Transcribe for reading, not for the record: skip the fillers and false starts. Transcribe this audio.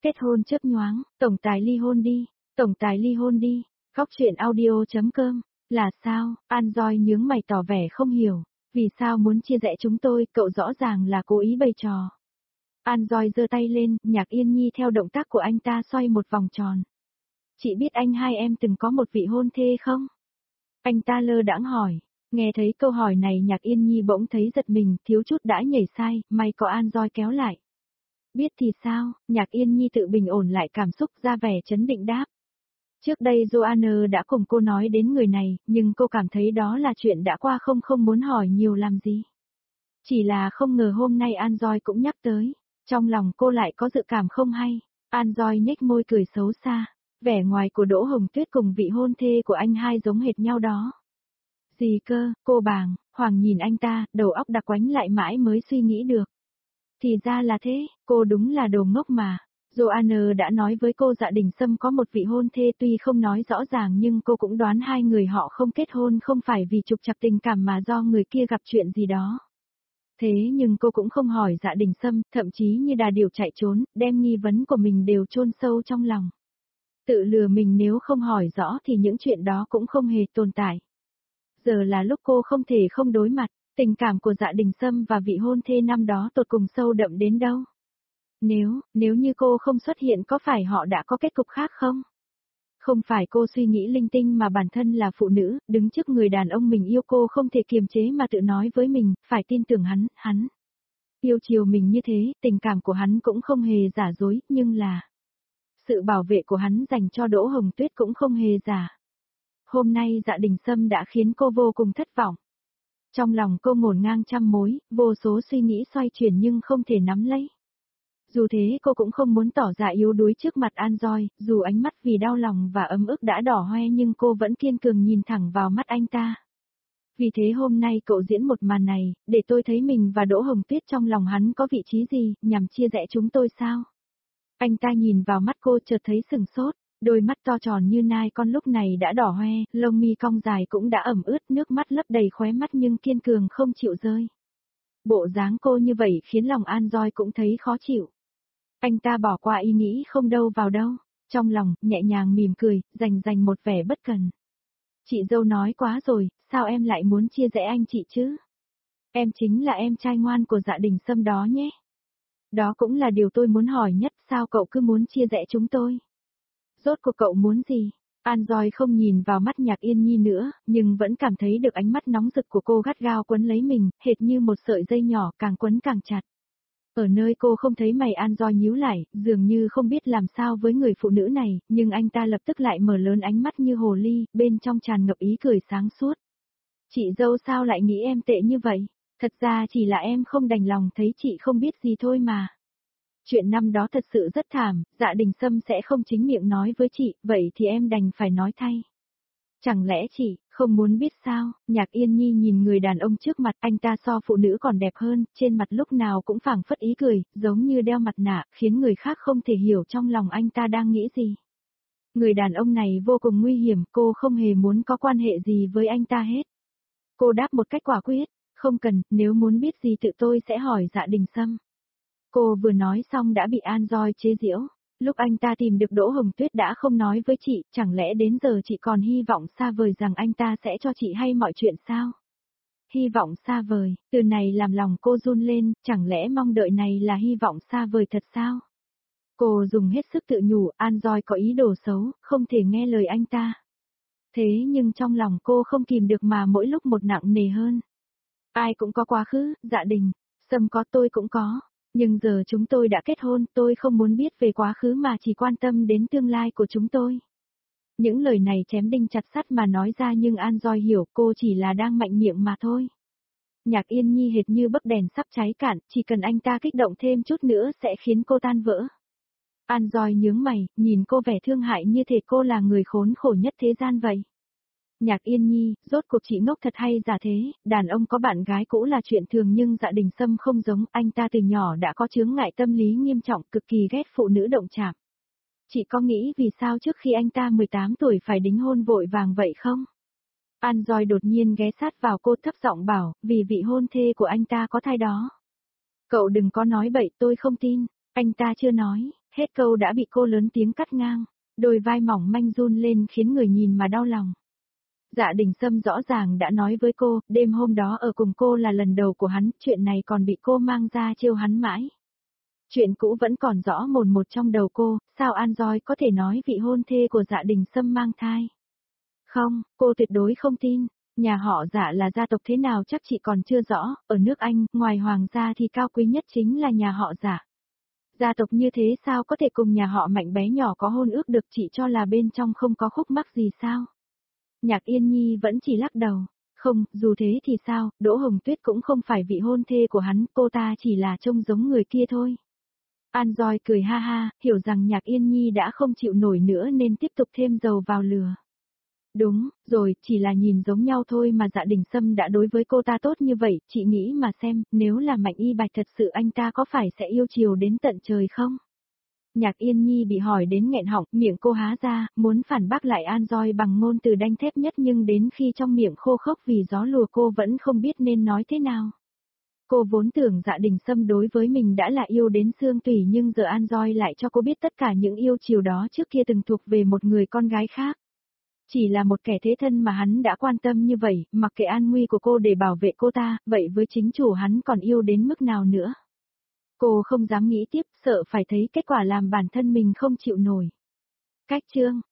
Kết hôn chớp nhoáng, tổng tài ly hôn đi, tổng tài ly hôn đi, góc chuyện audio.com, là sao, An Doi nhướng mày tỏ vẻ không hiểu, vì sao muốn chia rẽ chúng tôi, cậu rõ ràng là cố ý bày trò. An Doi giơ tay lên, Nhạc Yên Nhi theo động tác của anh ta xoay một vòng tròn. Chị biết anh hai em từng có một vị hôn thê không? Anh ta lơ đãng hỏi, nghe thấy câu hỏi này Nhạc Yên Nhi bỗng thấy giật mình, thiếu chút đã nhảy sai, may có An Doi kéo lại. Biết thì sao, Nhạc Yên Nhi tự bình ổn lại cảm xúc ra vẻ trấn định đáp. Trước đây Joanna đã cùng cô nói đến người này, nhưng cô cảm thấy đó là chuyện đã qua không muốn hỏi nhiều làm gì. Chỉ là không ngờ hôm nay An Doi cũng nhắc tới, trong lòng cô lại có dự cảm không hay. An Doi nhếch môi cười xấu xa, vẻ ngoài của Đỗ Hồng Tuyết cùng vị hôn thê của anh hai giống hệt nhau đó. Gì cơ, cô bàng, Hoàng nhìn anh ta, đầu óc đặc quánh lại mãi mới suy nghĩ được. Thì ra là thế, cô đúng là đồ ngốc mà. Joanna đã nói với cô Dạ Đình Sâm có một vị hôn thê tuy không nói rõ ràng nhưng cô cũng đoán hai người họ không kết hôn không phải vì trục trặc tình cảm mà do người kia gặp chuyện gì đó. Thế nhưng cô cũng không hỏi Dạ Đình Sâm, thậm chí như đà điểu chạy trốn, đem nghi vấn của mình đều chôn sâu trong lòng. Tự lừa mình nếu không hỏi rõ thì những chuyện đó cũng không hề tồn tại. Giờ là lúc cô không thể không đối mặt, tình cảm của Dạ Đình Sâm và vị hôn thê năm đó tột cùng sâu đậm đến đâu. Nếu như cô không xuất hiện có phải họ đã có kết cục khác không? Không phải cô suy nghĩ linh tinh mà bản thân là phụ nữ, đứng trước người đàn ông mình yêu cô không thể kiềm chế mà tự nói với mình, phải tin tưởng hắn. Yêu chiều mình như thế, tình cảm của hắn cũng không hề giả dối, nhưng là sự bảo vệ của hắn dành cho Đỗ Hồng Tuyết cũng không hề giả. Hôm nay Dạ Đình Sâm đã khiến cô vô cùng thất vọng. Trong lòng cô ngổn ngang trăm mối, vô số suy nghĩ xoay chuyển nhưng không thể nắm lấy. Dù thế cô cũng không muốn tỏ ra yếu đuối trước mặt An Doi, dù ánh mắt vì đau lòng và ấm ức đã đỏ hoe nhưng cô vẫn kiên cường nhìn thẳng vào mắt anh ta. Vì thế hôm nay cậu diễn một màn này, để tôi thấy mình và Đỗ Hồng Tuyết trong lòng hắn có vị trí gì, nhằm chia rẽ chúng tôi sao? Anh ta nhìn vào mắt cô chợt thấy sừng sốt, đôi mắt to tròn như nai con lúc này đã đỏ hoe, lông mi cong dài cũng đã ẩm ướt, nước mắt lấp đầy khóe mắt nhưng kiên cường không chịu rơi. Bộ dáng cô như vậy khiến lòng An Doi cũng thấy khó chịu. Anh ta bỏ qua ý nghĩ không đâu vào đâu, trong lòng, nhẹ nhàng mỉm cười, dành một vẻ bất cần. Chị dâu nói quá rồi, sao em lại muốn chia rẽ anh chị chứ? Em chính là em trai ngoan của Dạ Đình Sâm đó nhé. Đó cũng là điều tôi muốn hỏi nhất, sao cậu cứ muốn chia rẽ chúng tôi? Rốt cuộc cậu muốn gì? An Doi không nhìn vào mắt Nhạc Yên Nhi nữa, nhưng vẫn cảm thấy được ánh mắt nóng rực của cô gắt gao quấn lấy mình, hệt như một sợi dây nhỏ càng quấn càng chặt. Ở nơi cô không thấy mày An Doi nhíu lại, dường như không biết làm sao với người phụ nữ này, nhưng anh ta lập tức lại mở lớn ánh mắt như hồ ly, bên trong tràn ngập ý cười sáng suốt. Chị dâu sao lại nghĩ em tệ như vậy? Thật ra chỉ là em không đành lòng thấy chị không biết gì thôi mà. Chuyện năm đó thật sự rất thảm, Dạ Đình Sâm sẽ không chính miệng nói với chị, vậy thì em đành phải nói thay. Chẳng lẽ chị, không muốn biết sao? Nhạc Yên Nhi nhìn người đàn ông trước mặt, anh ta so phụ nữ còn đẹp hơn, trên mặt lúc nào cũng phảng phất ý cười, giống như đeo mặt nạ, khiến người khác không thể hiểu trong lòng anh ta đang nghĩ gì. Người đàn ông này vô cùng nguy hiểm, cô không hề muốn có quan hệ gì với anh ta hết. Cô đáp một cách quả quyết, không cần, nếu muốn biết gì tự tôi sẽ hỏi Dạ Đình Sâm. Cô vừa nói xong đã bị An Doi chế giễu. Lúc anh ta tìm được Đỗ Hồng Tuyết đã không nói với chị, chẳng lẽ đến giờ chị còn hy vọng xa vời rằng anh ta sẽ cho chị hay mọi chuyện sao? Hy vọng xa vời, từ này làm lòng cô run lên, chẳng lẽ mong đợi này là hy vọng xa vời thật sao? Cô dùng hết sức tự nhủ, An Doi có ý đồ xấu, không thể nghe lời anh ta. Thế nhưng trong lòng cô không kìm được mà mỗi lúc một nặng nề hơn. Ai cũng có quá khứ, Dạ Đình Sâm có, tôi cũng có. Nhưng giờ chúng tôi đã kết hôn, tôi không muốn biết về quá khứ mà chỉ quan tâm đến tương lai của chúng tôi. Những lời này chém đinh chặt sắt mà nói ra nhưng An Doi hiểu cô chỉ là đang mạnh miệng mà thôi. Nhạc Yên Nhi hệt như bấc đèn sắp cháy cạn, chỉ cần anh ta kích động thêm chút nữa sẽ khiến cô tan vỡ. An Doi nhướng mày, nhìn cô vẻ thương hại như thể cô là người khốn khổ nhất thế gian vậy. Nhạc Yên Nhi, rốt cuộc chị ngốc thật hay giả thế, đàn ông có bạn gái cũ là chuyện thường nhưng Dạ Đình Sâm không giống, anh ta từ nhỏ đã có chướng ngại tâm lý nghiêm trọng, cực kỳ ghét phụ nữ động chạm. Chị có nghĩ vì sao trước khi anh ta 18 tuổi phải đính hôn vội vàng vậy không? An Doi đột nhiên ghé sát vào cô thấp giọng bảo, vì vị hôn thê của anh ta có thai đó. Cậu đừng có nói bậy, tôi không tin, anh ta chưa nói, Hết câu đã bị cô lớn tiếng cắt ngang, đôi vai mỏng manh run lên khiến người nhìn mà đau lòng. Dạ Đình Sâm rõ ràng đã nói với cô, đêm hôm đó ở cùng cô là lần đầu của hắn, chuyện này còn bị cô mang ra trêu hắn mãi. Chuyện cũ vẫn còn rõ mồn một trong đầu cô, sao An Doi có thể nói vị hôn thê của Dạ Đình Sâm mang thai? Không, cô tuyệt đối không tin. Nhà họ Dạ là gia tộc thế nào chắc chị còn chưa rõ, ở nước Anh, ngoài hoàng gia thì cao quý nhất chính là nhà họ Dạ. Gia tộc như thế sao có thể cùng nhà họ Mạnh bé nhỏ có hôn ước được, chị cho là bên trong không có khúc mắc gì sao? Nhạc Yên Nhi vẫn chỉ lắc đầu. Không, dù thế thì sao, Đỗ Hồng Tuyết cũng không phải vị hôn thê của hắn, cô ta chỉ là trông giống người kia thôi. An Doi cười ha ha, hiểu rằng Nhạc Yên Nhi đã không chịu nổi nữa nên tiếp tục thêm dầu vào lửa. Đúng, rồi, chỉ là nhìn giống nhau thôi mà Dạ Đình Sâm đã đối với cô ta tốt như vậy, chị nghĩ mà xem, nếu là Mạnh Y Bạch thật sự anh ta có phải sẽ yêu chiều đến tận trời không? Nhạc Yên Nhi bị hỏi đến nghẹn họng, miệng cô há ra, muốn phản bác lại An Doi bằng ngôn từ đanh thép nhất nhưng đến khi trong miệng khô khốc vì gió lùa cô vẫn không biết nên nói thế nào. Cô vốn tưởng Dạ Đình Sâm đối với mình đã là yêu đến xương tủy nhưng giờ An Doi lại cho cô biết tất cả những yêu chiều đó trước kia từng thuộc về một người con gái khác. Chỉ là một kẻ thế thân mà hắn đã quan tâm như vậy, mặc kệ an nguy của cô để bảo vệ cô ta, vậy với chính chủ hắn còn yêu đến mức nào nữa. Cô không dám nghĩ tiếp, sợ phải thấy kết quả làm bản thân mình không chịu nổi. Cách chương